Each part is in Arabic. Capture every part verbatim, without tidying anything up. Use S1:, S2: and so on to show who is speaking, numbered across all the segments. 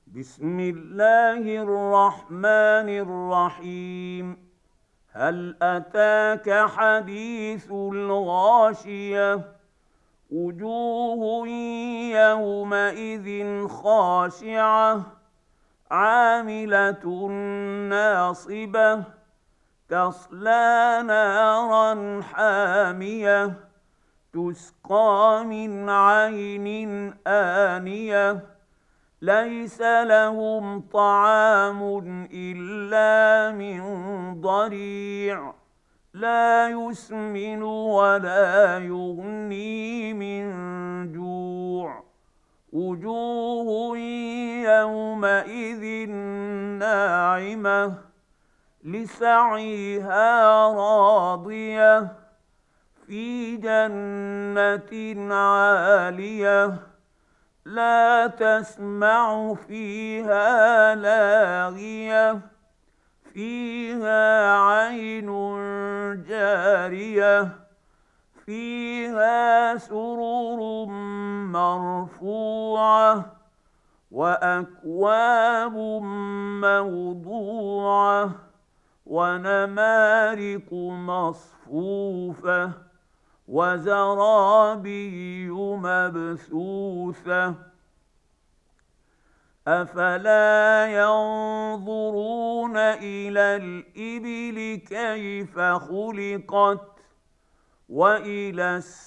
S1: بسم الله الرحمن الرحيم. هل أتاك حديث الغاشية؟ وجوه يومئذ خاشعة عاملة ناصبة تصلى نارا حامية تسقى من عين آنية ليس لهم طعام إلا من ضريع لا يسمن ولا يغني من جوع. وجوه يومئذ ناعمة لسعيها راضية في جنة عالية لا تسمع فيها لاغية فيها عين جارية فيها سرر مرفوعة وأكواب موضوعة ونمارق مصفوفة وزرابي مبثوثة. أفلا ينظرون إلى الإبل كيف خلقت وإلى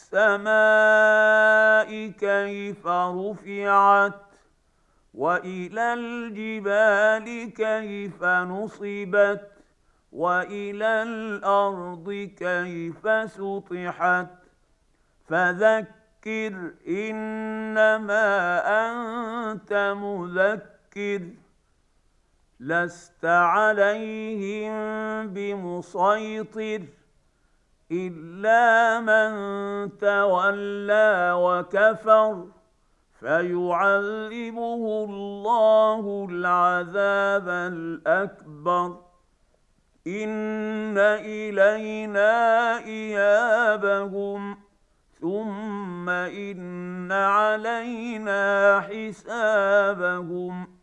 S1: السماء كيف رفعت وإلى الجبال كيف نصبت وإلى الأرض كيف سطحت. فذكر إنما أنت مذكر لست عليهم بمسيطر إلا من تولى وكفر فيعذبه الله العذاب الأكبر. إن إلينا إيابهم ثم إن علينا حسابهم.